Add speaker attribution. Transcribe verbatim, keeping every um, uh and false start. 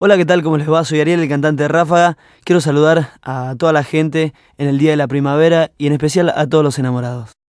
Speaker 1: Hola, ¿qué tal? ¿Cómo les va? Soy Ariel, el cantante de Ráfaga. Quiero saludar a toda la gente en el Día de la Primavera y en especial a todos los enamorados.